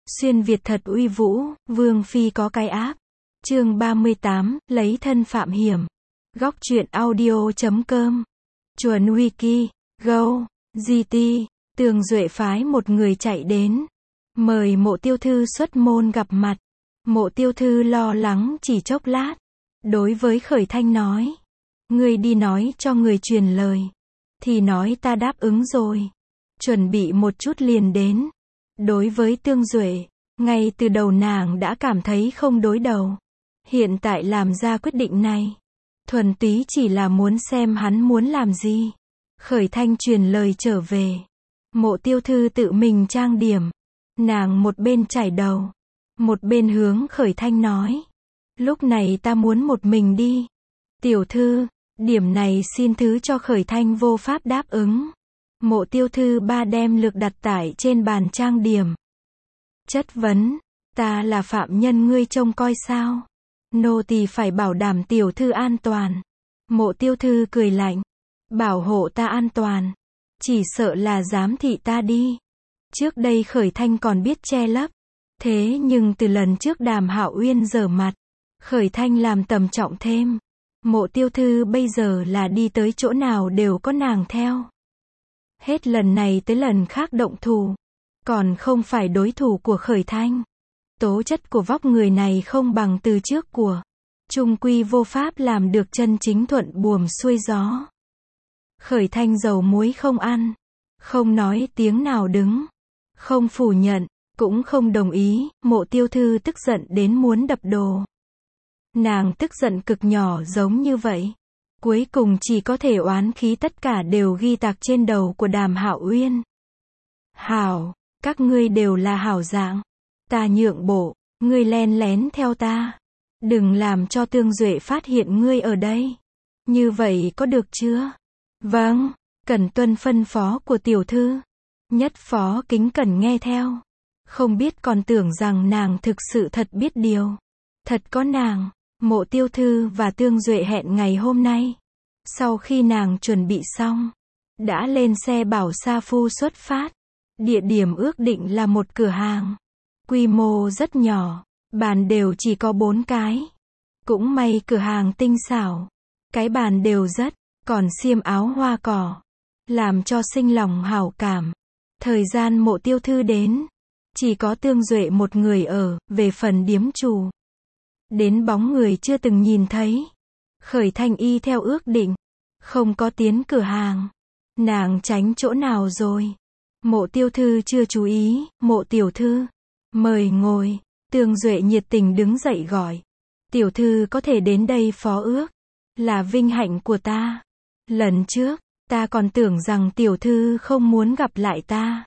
Xuyên Việt thật uy vũ, Vương Phi có cái áp. Chương 38, lấy thân phạm hiểm. Góc truyện audio.com. Chuẩn Wiki, Go, GT, Tường Duệ phái một người chạy đến. Mời Mộ Tiêu Thư xuất môn gặp mặt. Mộ Tiêu Thư lo lắng chỉ chốc lát. Đối với Khởi Thanh nói. Ngươi đi nói cho người truyền lời. Thì nói ta đáp ứng rồi. Chuẩn bị một chút liền đến. Đối với Tương Duệ, ngay từ đầu nàng đã cảm thấy không đối đầu. Hiện tại làm ra quyết định này, thuần túy chỉ là muốn xem hắn muốn làm gì. Khởi Thanh truyền lời trở về. Mộ Tiêu Thư tự mình trang điểm. Nàng một bên chải đầu, một bên hướng Khởi Thanh nói. Lúc này ta muốn một mình đi. Tiểu thư, điểm này xin thứ cho Khởi Thanh vô pháp đáp ứng. Mộ Tiêu Thư ba đem lược đặt tải trên bàn trang điểm. Chất vấn, ta là phạm nhân ngươi trông coi sao? Nô tỳ phải bảo đảm tiểu thư an toàn. Mộ Tiêu Thư cười lạnh, bảo hộ ta an toàn, chỉ sợ là giám thị ta đi. Trước đây Khởi Thanh còn biết che lấp, thế nhưng từ lần trước Đàm Hạo Uyên giở mặt, Khởi Thanh làm tầm trọng thêm. Mộ Tiêu Thư bây giờ là đi tới chỗ nào đều có nàng theo. Hết lần này tới lần khác động thủ, còn không phải đối thủ của Khởi Thanh. Tố chất của vóc người này không bằng từ trước của, chung quy vô pháp làm được chân chính thuận buồm xuôi gió. Khởi Thanh dầu muối không ăn, không nói tiếng nào đứng, không phủ nhận, cũng không đồng ý. Mộ Tiêu Thư tức giận đến muốn đập đồ. Nàng tức giận cực nhỏ giống như vậy, cuối cùng chỉ có thể oán khí tất cả đều ghi tạc trên đầu của Đàm Hạo Uyên. Hảo, các ngươi đều là hảo dạng. Ta nhượng bộ, ngươi len lén theo ta. Đừng làm cho Tương Duệ phát hiện ngươi ở đây. Như vậy có được chưa? Vâng, cần tuân phân phó của tiểu thư. Nhất phó kính cẩn nghe theo. Không biết còn tưởng rằng nàng thực sự thật biết điều. Thật có nàng. Mộ Tiêu Thư và Tương Duệ hẹn ngày hôm nay. Sau khi nàng chuẩn bị xong, đã lên xe bảo sa phu xuất phát. Địa điểm ước định là một cửa hàng. Quy mô rất nhỏ, bàn đều chỉ có 4 cái. Cũng may cửa hàng tinh xảo. Cái bàn đều rất, còn xiêm áo hoa cỏ. Làm cho sinh lòng hảo cảm. Thời gian Mộ Tiêu Thư đến, chỉ có Tương Duệ một người ở. Về phần điếm chủ, đến bóng người chưa từng nhìn thấy. Khởi Thanh y theo ước định, không có tiến cửa hàng. Nàng tránh chỗ nào rồi? Mộ Tiêu Thư chưa chú ý. Mộ tiểu thư, mời ngồi. Tương Duệ nhiệt tình đứng dậy gọi. Tiểu thư có thể đến đây phó ước, là vinh hạnh của ta. Lần trước, ta còn tưởng rằng tiểu thư không muốn gặp lại ta.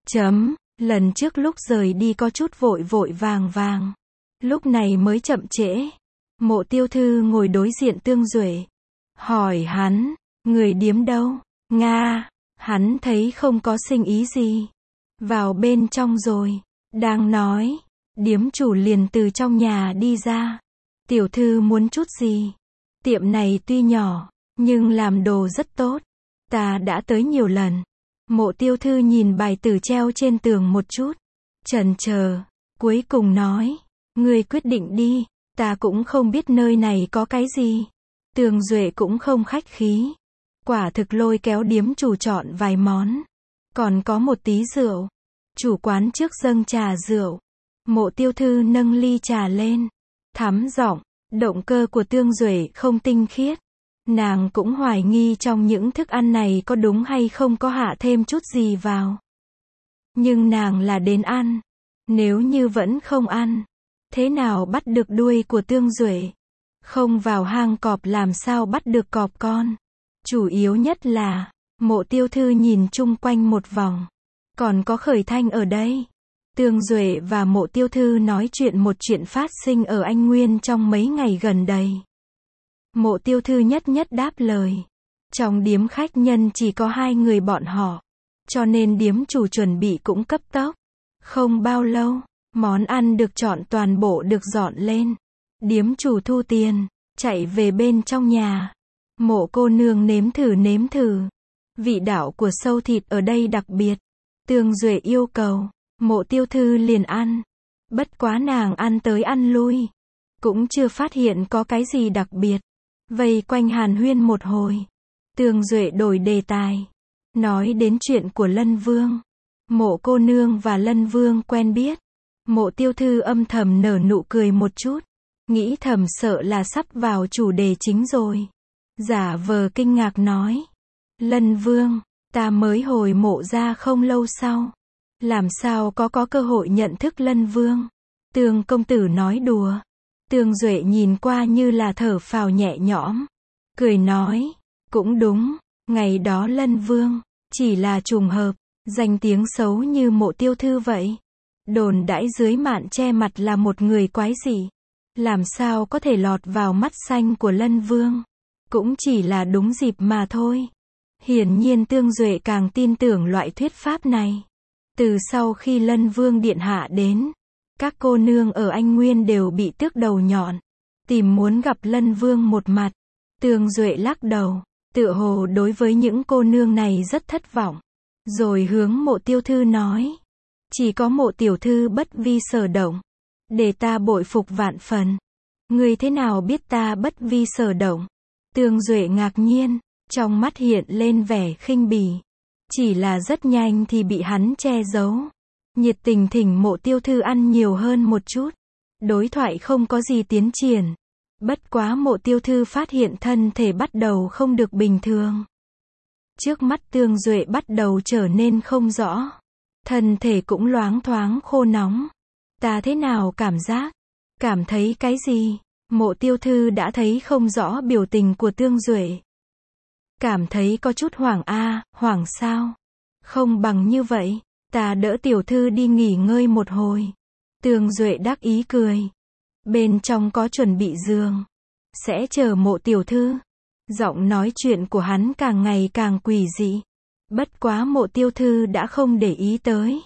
Lần trước lúc rời đi có chút vội vội vàng vàng. Lúc này mới chậm trễ. Mộ Tiêu Thư ngồi đối diện Tương Duệ. Hỏi hắn, người điếm đâu? Nga. Hắn thấy không có sinh ý gì. Vào bên trong rồi. Đang nói, điếm chủ liền từ trong nhà đi ra. Tiểu thư muốn chút gì? Tiệm này tuy nhỏ, nhưng làm đồ rất tốt. Ta đã tới nhiều lần. Mộ Tiêu Thư nhìn bài tử treo trên tường một chút. Chần chờ, cuối cùng nói. Ngươi quyết định đi, ta cũng không biết nơi này có cái gì. Tương Duệ cũng không khách khí. Quả thực lôi kéo điếm chủ chọn vài món. Còn có một tí rượu. Chủ quán trước dâng trà rượu. Mộ Tiêu Thư nâng ly trà lên. Thắm giọng, động cơ của Tương Duệ không tinh khiết. Nàng cũng hoài nghi trong những thức ăn này có đúng hay không có hạ thêm chút gì vào. Nhưng nàng là đến ăn. Nếu như vẫn không ăn, thế nào bắt được đuôi của Tương Duệ? Không vào hang cọp làm sao bắt được cọp con? Chủ yếu nhất là, Mộ Tiêu Thư nhìn chung quanh một vòng. Còn có Khởi Thanh ở đây. Tương Duệ và Mộ Tiêu Thư nói chuyện một chuyện phát sinh ở Anh Nguyên trong mấy ngày gần đây. Mộ Tiêu Thư nhất nhất đáp lời. Trong điếm khách nhân chỉ có 2 người bọn họ. Cho nên điếm chủ chuẩn bị cũng cấp tốc. Không bao lâu, món ăn được chọn toàn bộ được dọn lên. Điếm chủ thu tiền, chạy về bên trong nhà. Mộ cô nương nếm thử. Vị đạo của sâu thịt ở đây đặc biệt. Tương Duệ yêu cầu, Mộ Tiêu Thư liền ăn. Bất quá nàng ăn tới ăn lui, cũng chưa phát hiện có cái gì đặc biệt. Vây quanh hàn huyên một hồi, Tương Duệ đổi đề tài, nói đến chuyện của Lân Vương. Mộ cô nương và Lân Vương quen biết. Mộ Tiêu Thư âm thầm nở nụ cười một chút, nghĩ thầm sợ là sắp vào chủ đề chính rồi. Giả vờ kinh ngạc nói, Lân Vương, ta mới hồi mộ ra không lâu sau, làm sao có cơ hội nhận thức Lân Vương. Tương công tử nói đùa. Tương Duệ nhìn qua như là thở phào nhẹ nhõm, cười nói, cũng đúng, ngày đó Lân Vương, chỉ là trùng hợp, danh tiếng xấu như Mộ Tiêu Thư vậy. Đồn đãi dưới mạn che mặt là một người quái dị, làm sao có thể lọt vào mắt xanh của Lân Vương. Cũng chỉ là đúng dịp mà thôi. Hiển nhiên Tương Duệ càng tin tưởng loại thuyết pháp này. Từ sau khi Lân Vương điện hạ đến, các cô nương ở Anh Nguyên đều bị tước đầu nhọn, tìm muốn gặp Lân Vương một mặt. Tương Duệ lắc đầu, tựa hồ đối với những cô nương này rất thất vọng. Rồi hướng Mộ Tiêu Thư nói, chỉ có Mộ tiểu thư bất vi sở động, để ta bội phục vạn phần. Ngươi thế nào biết ta bất vi sở động? Tương Duệ ngạc nhiên, trong mắt hiện lên vẻ khinh bỉ. Chỉ là rất nhanh thì bị hắn che giấu. Nhiệt tình thỉnh Mộ Tiêu Thư ăn nhiều hơn một chút. Đối thoại không có gì tiến triển. Bất quá Mộ Tiêu Thư phát hiện thân thể bắt đầu không được bình thường. Trước mắt Tương Duệ bắt đầu trở nên không rõ. Thân thể cũng loáng thoáng khô nóng. Ta thế nào cảm giác? Cảm thấy cái gì? Mộ Tiêu Thư đã thấy không rõ biểu tình của Tương Duệ. Cảm thấy có chút hoảng hoảng sao? Không bằng như vậy, ta đỡ tiểu thư đi nghỉ ngơi một hồi. Tương Duệ đắc ý cười. Bên trong có chuẩn bị giường. Sẽ chờ Mộ tiểu thư. Giọng nói chuyện của hắn càng ngày càng quỷ dị. Bất quá Mộ Tiêu Thư đã không để ý tới.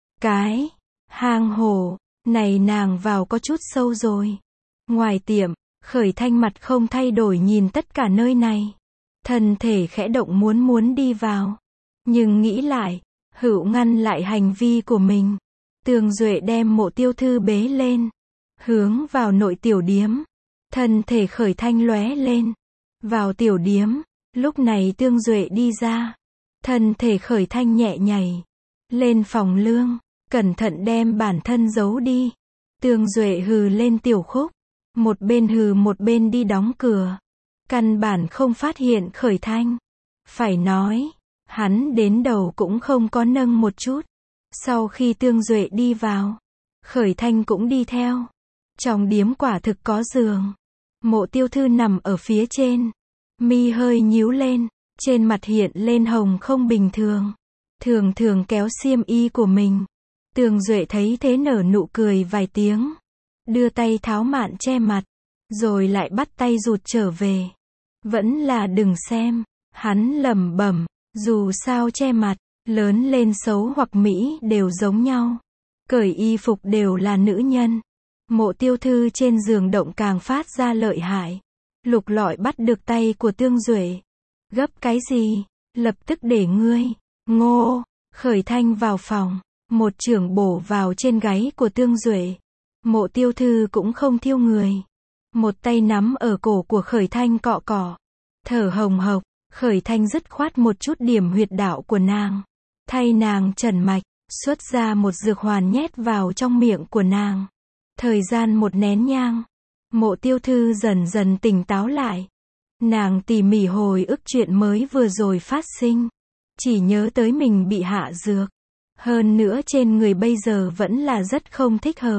Cái hang hổ này nàng vào có chút sâu rồi. Ngoài tiệm, Khởi Thanh mặt không thay đổi nhìn tất cả nơi này. Thân thể khẽ động muốn đi vào. Nhưng nghĩ lại, hữu ngăn lại hành vi của mình. Tương Duệ đem Mộ Tiêu Thư bế lên, hướng vào nội tiểu điếm. Thân thể Khởi Thanh lóe lên. Vào tiểu điếm, lúc này Tương Duệ đi ra. Thân thể Khởi Thanh nhẹ nhảy. Lên phòng lương, cẩn thận đem bản thân giấu đi. Tương Duệ hừ lên tiểu khúc. Một bên hừ một bên đi đóng cửa. Căn bản không phát hiện Khởi Thanh. Phải nói, hắn đến đầu cũng không có nâng một chút. Sau khi Tương Duệ đi vào, Khởi Thanh cũng đi theo. Trong điếm quả thực có giường. Mộ Tiêu Thư nằm ở phía trên. Mi hơi nhíu lên, trên mặt hiện lên hồng không bình thường. Thường thường kéo xiêm y của mình. Tương Duệ thấy thế nở nụ cười vài tiếng. Đưa tay tháo mạn che mặt. Rồi lại bắt tay rụt trở về. Vẫn là đừng xem. Hắn lẩm bẩm, dù sao che mặt, lớn lên xấu hoặc mỹ đều giống nhau. Cởi y phục đều là nữ nhân. Mộ Tiêu Thư trên giường động càng phát ra lợi hại. Lục lọi bắt được tay của Tương Duệ. Gấp cái gì? Lập tức để ngươi. Ngô. Khởi Thanh vào phòng. Một chưởng bổ vào trên gáy của Tương Duệ. Mộ Tiêu Thư cũng không thiêu người. Một tay nắm ở cổ của Khởi Thanh cọ cọ. Thở hồng hộc. Khởi Thanh dứt khoát một chút điểm huyệt đạo của nàng. Thay nàng trần mạch. Xuất ra một dược hoàn nhét vào trong miệng của nàng. Thời gian một nén nhang. Mộ Tiêu Thư dần dần tỉnh táo lại. Nàng tỉ mỉ hồi ức chuyện mới vừa rồi phát sinh. Chỉ nhớ tới mình bị hạ dược. Hơn nữa trên người bây giờ vẫn là rất không thích hợp.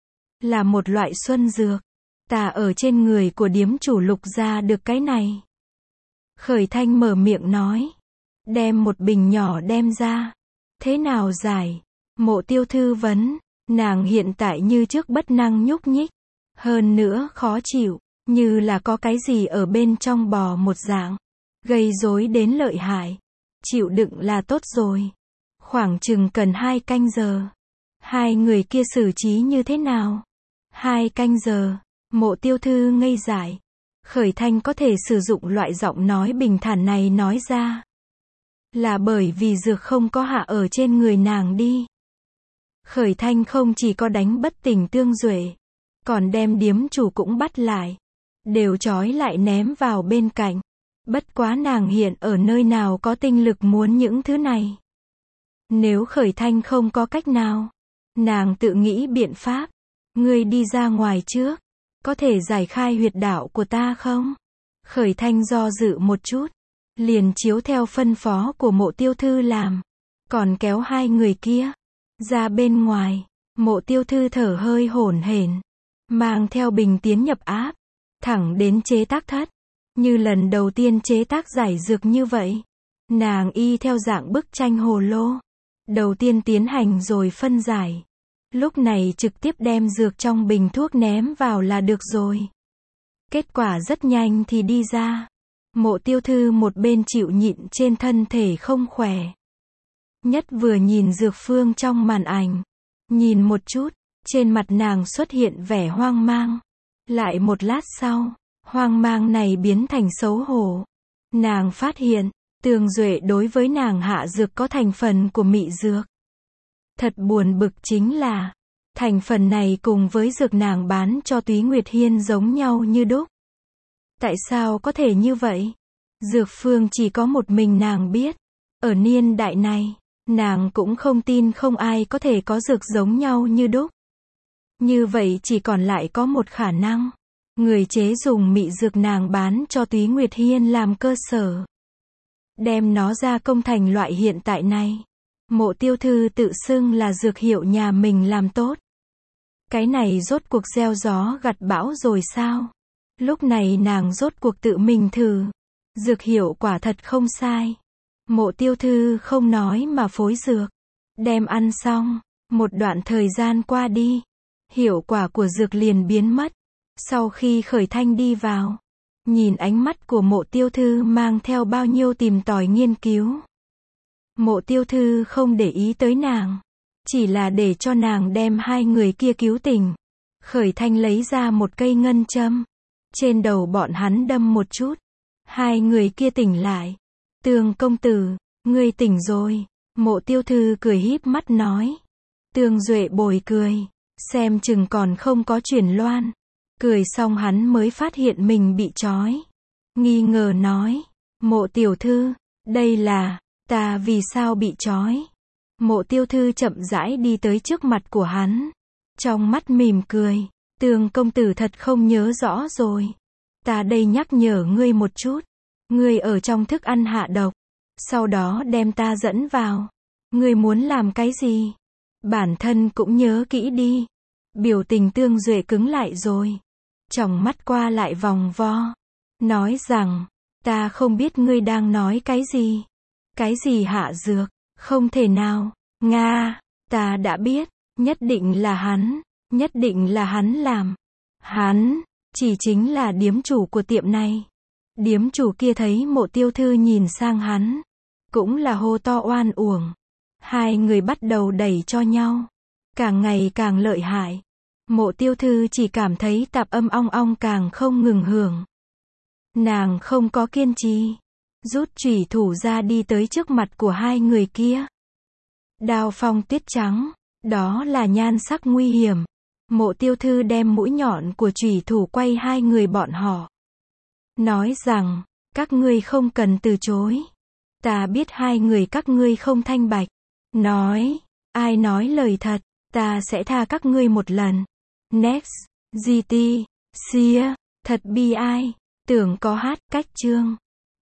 Là một loại xuân dược. Ta ở trên người của điếm chủ Lục ra được cái này. Khởi Thanh mở miệng nói. Đem một bình nhỏ đem ra. Thế nào giải? Mộ Tiêu Thư vấn. Nàng hiện tại như trước bất năng nhúc nhích. Hơn nữa khó chịu. Như là có cái gì ở bên trong bò một dạng. Gây rối đến lợi hại. Chịu đựng là tốt rồi. Khoảng chừng cần 2 canh giờ. Hai người kia xử trí như thế nào? 2 canh giờ. Mộ Tiêu Thư ngây dại. Khởi Thanh có thể sử dụng loại giọng nói bình thản này nói ra. Là bởi vì dược không có hạ ở trên người nàng đi. Khởi Thanh không chỉ có đánh bất tỉnh Tương Duệ, còn đem điếm chủ cũng bắt lại, đều trói lại ném vào bên cạnh. Bất quá nàng hiện ở nơi nào có tinh lực muốn những thứ này. Nếu Khởi Thanh không có cách nào, nàng tự nghĩ biện pháp. Ngươi đi ra ngoài trước, có thể giải khai huyệt đạo của ta không? Khởi Thanh do dự một chút, liền chiếu theo phân phó của Mộ Tiêu Thư làm, còn kéo hai người kia ra bên ngoài. Mộ Tiêu Thư thở hơi hổn hển, mang theo bình tiến nhập áp, thẳng đến chế tác thất. Như lần đầu tiên chế tác giải dược như vậy, nàng y theo dạng bức tranh hồ lô, đầu tiên tiến hành rồi phân giải. Lúc này trực tiếp đem dược trong bình thuốc ném vào là được rồi. Kết quả rất nhanh thì đi ra. Mộ Tiêu Thư một bên chịu nhịn trên thân thể không khỏe. Nhất vừa nhìn dược phương trong màn ảnh. Nhìn một chút, trên mặt nàng xuất hiện vẻ hoang mang. Lại một lát sau, hoang mang này biến thành xấu hổ. Nàng phát hiện, Tương Duệ đối với nàng hạ dược có thành phần của mị dược. Thật buồn bực chính là, thành phần này cùng với dược nàng bán cho Túy Nguyệt Hiên giống nhau như đúc. Tại sao có thể như vậy? Dược phương chỉ có một mình nàng biết. Ở niên đại này, nàng cũng không tin không ai có thể có dược giống nhau như đúc. Như vậy chỉ còn lại có một khả năng. Người chế dùng mị dược nàng bán cho Túy Nguyệt Hiên làm cơ sở, đem nó ra công thành loại hiện tại này. Mộ Tiêu Thư tự xưng là dược hiệu nhà mình làm tốt. Cái này rốt cuộc gieo gió gặt bão rồi sao? Lúc này nàng rốt cuộc tự mình thử. Dược hiệu quả thật không sai. Mộ Tiêu Thư không nói mà phối dược. Đem ăn xong, một đoạn thời gian qua đi, hiệu quả của dược liền biến mất. Sau khi Khởi Thanh đi vào, nhìn ánh mắt của Mộ Tiêu Thư mang theo bao nhiêu tìm tòi nghiên cứu. Mộ Tiêu Thư không để ý tới nàng, chỉ là để cho nàng đem hai người kia cứu tỉnh. Khởi Thanh lấy ra một cây ngân châm, trên đầu bọn hắn đâm một chút. Hai người kia tỉnh lại. Tương công tử, ngươi tỉnh rồi. Mộ Tiêu Thư cười híp mắt nói. Tương Duệ bồi cười, xem chừng còn không có chuyển loan. Cười xong hắn mới phát hiện mình bị trói. Nghi ngờ nói, Mộ tiểu thư, đây là, ta vì sao bị trói? Mộ Tiêu Thư chậm rãi đi tới trước mặt của hắn, trong mắt mỉm cười. Tương công tử thật không nhớ rõ rồi. Ta đây nhắc nhở ngươi một chút. Ngươi ở trong thức ăn hạ độc, sau đó đem ta dẫn vào. Ngươi muốn làm cái gì? Bản thân cũng nhớ kỹ đi. Biểu tình Tương Duệ cứng lại rồi, tròng mắt qua lại vòng vo, nói rằng, ta không biết ngươi đang nói cái gì. Cái gì hạ dược? Không thể nào. Nga, ta đã biết, nhất định là hắn, nhất định là hắn làm. Hắn, chỉ chính là điếm chủ của tiệm này. Điếm chủ kia thấy Mộ Tiêu Thư nhìn sang hắn, cũng là hô to oan uổng. Hai người bắt đầu đẩy cho nhau, càng ngày càng lợi hại. Mộ Tiêu Thư chỉ cảm thấy tạp âm ong ong càng không ngừng hưởng. Nàng không có kiên trì, rút chủy thủ ra đi tới trước mặt của hai người kia. Đao phong tuyết trắng, đó là nhan sắc nguy hiểm. Mộ Tiêu Thư đem mũi nhọn của chủy thủ quay hai người bọn họ, nói rằng, các ngươi không cần từ chối. Ta biết hai người các ngươi không thanh bạch. Nói, ai nói lời thật, ta sẽ tha các ngươi một lần. Next, GT, Sia, thật bi ai, tưởng có hát, cách chương.